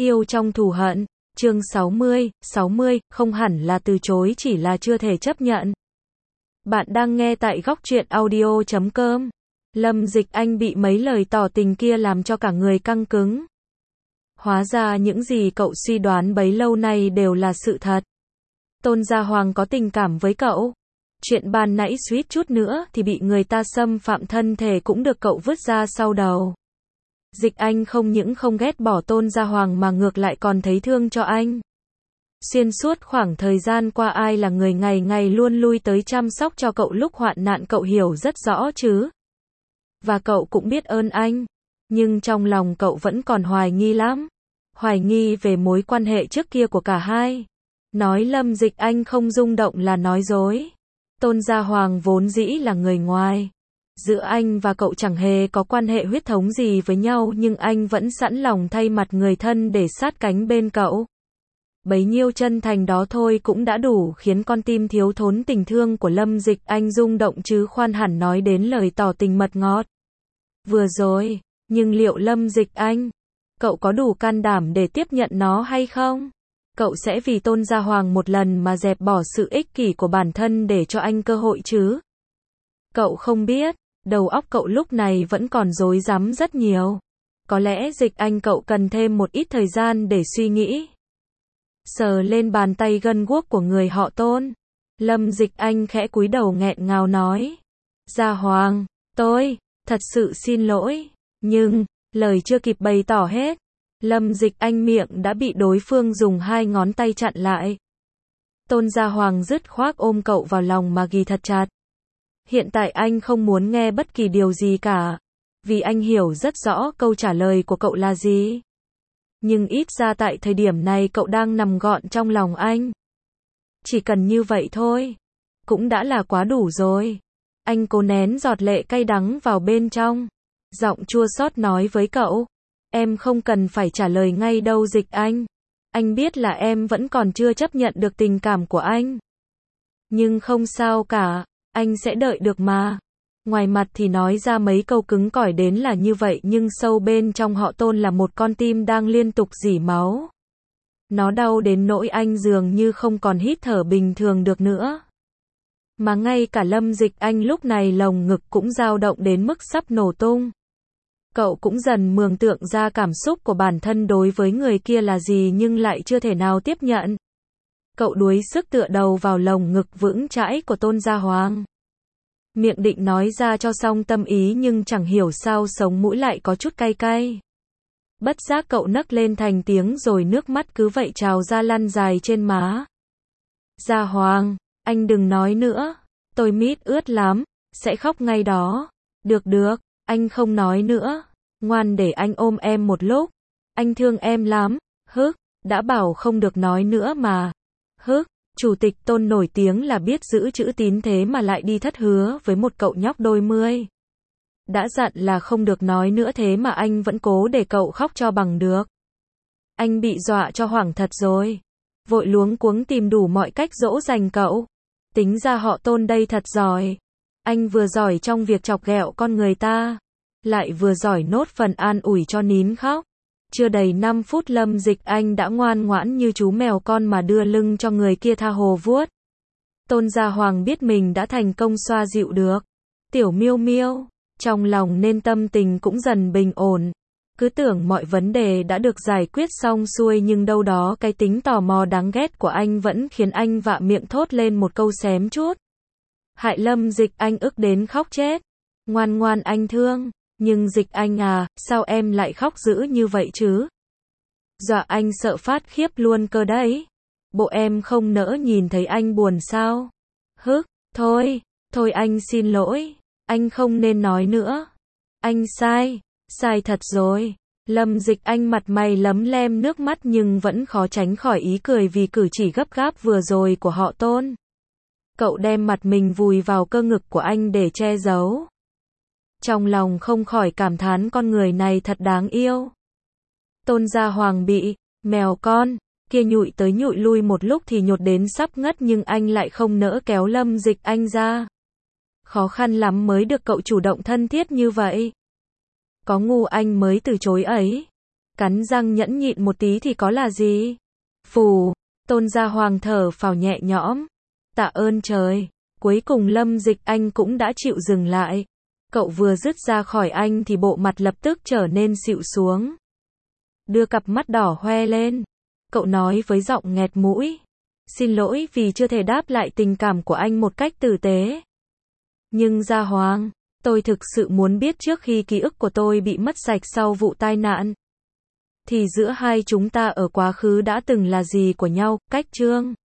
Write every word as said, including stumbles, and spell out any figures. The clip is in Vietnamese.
Yêu trong thù hận, chương sáu mươi, sáu mươi, không hẳn là từ chối chỉ là chưa thể chấp nhận. Bạn đang nghe tại góc truyện audio chấm com. Lâm Dịch Anh bị mấy lời tỏ tình kia làm cho cả người căng cứng. Hóa ra những gì cậu suy đoán bấy lâu nay đều là sự thật. Tôn Gia Hoàng có tình cảm với cậu. Chuyện ban nãy suýt chút nữa thì bị người ta xâm phạm thân thể cũng được cậu vứt ra sau đầu. Dịch Anh không những không ghét bỏ Tôn Gia Hoàng mà ngược lại còn thấy thương cho anh. Xuyên suốt khoảng thời gian qua ai là người ngày ngày luôn lui tới chăm sóc cho cậu lúc hoạn nạn cậu hiểu rất rõ chứ. Và cậu cũng biết ơn anh. Nhưng trong lòng cậu vẫn còn hoài nghi lắm. Hoài nghi về mối quan hệ trước kia của cả hai. Nói Lâm Dịch Anh không rung động là nói dối. Tôn Gia Hoàng vốn dĩ là người ngoài. Giữa anh và cậu chẳng hề có quan hệ huyết thống gì với nhau nhưng anh vẫn sẵn lòng thay mặt người thân để sát cánh bên cậu. Bấy nhiêu chân thành đó thôi cũng đã đủ khiến con tim thiếu thốn tình thương của Lâm Dịch Anh rung động chứ khoan hẳn nói đến lời tỏ tình mật ngọt. Vừa rồi, nhưng liệu Lâm Dịch Anh, cậu có đủ can đảm để tiếp nhận nó hay không? Cậu sẽ vì Tôn Gia Hoàng một lần mà dẹp bỏ sự ích kỷ của bản thân để cho anh cơ hội chứ? Cậu không biết, đầu óc cậu lúc này vẫn còn rối rắm rất nhiều. Có lẽ Dịch Anh cậu cần thêm một ít thời gian để suy nghĩ. Sờ lên bàn tay gân guốc của người họ Tôn. Lâm Dịch Anh khẽ cúi đầu nghẹn ngào nói. Gia Hoàng, tôi, thật sự xin lỗi. Nhưng, lời chưa kịp bày tỏ hết. Lâm Dịch Anh miệng đã bị đối phương dùng hai ngón tay chặn lại. Tôn Gia Hoàng dứt khoát ôm cậu vào lòng mà ghì thật chặt. Hiện tại anh không muốn nghe bất kỳ điều gì cả. Vì anh hiểu rất rõ câu trả lời của cậu là gì. Nhưng ít ra tại thời điểm này cậu đang nằm gọn trong lòng anh. Chỉ cần như vậy thôi. Cũng đã là quá đủ rồi. Anh cố nén giọt lệ cay đắng vào bên trong. Giọng chua xót nói với cậu. Em không cần phải trả lời ngay đâu Dịch Anh. Anh biết là em vẫn còn chưa chấp nhận được tình cảm của anh. Nhưng không sao cả. Anh sẽ đợi được mà. Ngoài mặt thì nói ra mấy câu cứng cỏi đến là như vậy nhưng sâu bên trong họ Tôn là một con tim đang liên tục rỉ máu. Nó đau đến nỗi anh dường như không còn hít thở bình thường được nữa. Mà ngay cả Lâm Dịch Anh lúc này lồng ngực cũng dao động đến mức sắp nổ tung. Cậu cũng dần mường tượng ra cảm xúc của bản thân đối với người kia là gì nhưng lại chưa thể nào tiếp nhận. Cậu đuối sức tựa đầu vào lồng ngực vững chãi của Tôn Gia Hoàng. Miệng định nói ra cho xong tâm ý nhưng chẳng hiểu sao sống mũi lại có chút cay cay. Bất giác cậu nấc lên thành tiếng rồi nước mắt cứ vậy trào ra lăn dài trên má. Gia Hoàng, anh đừng nói nữa. Tôi mít ướt lắm, sẽ khóc ngay đó. Được được, anh không nói nữa. Ngoan để anh ôm em một lúc. Anh thương em lắm. Hức, đã bảo không được nói nữa mà. Hức. Chủ tịch Tôn nổi tiếng là biết giữ chữ tín thế mà lại đi thất hứa với một cậu nhóc đôi mươi. Đã dặn là không được nói nữa thế mà anh vẫn cố để cậu khóc cho bằng được. Anh bị dọa cho hoảng thật rồi. Vội luống cuống tìm đủ mọi cách dỗ dành cậu. Tính ra họ Tôn đây thật giỏi. Anh vừa giỏi trong việc chọc ghẹo con người ta. Lại vừa giỏi nốt phần an ủi cho nín khóc. Chưa đầy năm phút Lâm Dịch Anh đã ngoan ngoãn như chú mèo con mà đưa lưng cho người kia tha hồ vuốt. Tôn Gia Hoàng biết mình đã thành công xoa dịu được. Tiểu miêu miêu, trong lòng nên tâm tình cũng dần bình ổn. Cứ tưởng mọi vấn đề đã được giải quyết xong xuôi nhưng đâu đó cái tính tò mò đáng ghét của anh vẫn khiến anh vạ miệng thốt lên một câu xém chút. Hại Lâm Dịch Anh ức đến khóc chết. Ngoan ngoan anh thương. Nhưng Dịch Anh à, sao em lại khóc dữ như vậy chứ? Dọa anh sợ phát khiếp luôn cơ đấy. Bộ em không nỡ nhìn thấy anh buồn sao? Hức, thôi, thôi anh xin lỗi. Anh không nên nói nữa. Anh sai, sai thật rồi. Lâm Dịch Anh mặt mày lấm lem nước mắt nhưng vẫn khó tránh khỏi ý cười vì cử chỉ gấp gáp vừa rồi của họ Tôn. Cậu đem mặt mình vùi vào cơ ngực của anh để che giấu. Trong lòng không khỏi cảm thán con người này thật đáng yêu. Tôn Gia Hoàng bị mèo con kia nhụi tới nhụi lui một lúc thì nhột đến sắp ngất nhưng anh lại không nỡ kéo Lâm Dịch Anh ra. Khó khăn lắm mới được cậu chủ động thân thiết như vậy. Có ngu anh mới từ chối ấy. Cắn răng nhẫn nhịn một tí thì có là gì? Phù, Tôn Gia Hoàng thở phào nhẹ nhõm. Tạ ơn trời. Cuối cùng Lâm Dịch Anh cũng đã chịu dừng lại. Cậu vừa dứt ra khỏi anh thì bộ mặt lập tức trở nên xịu xuống. Đưa cặp mắt đỏ hoe lên. Cậu nói với giọng nghẹt mũi. Xin lỗi vì chưa thể đáp lại tình cảm của anh một cách tử tế. Nhưng Gia Hoàng, tôi thực sự muốn biết trước khi ký ức của tôi bị mất sạch sau vụ tai nạn. Thì giữa hai chúng ta ở quá khứ đã từng là gì của nhau, Cách Trương?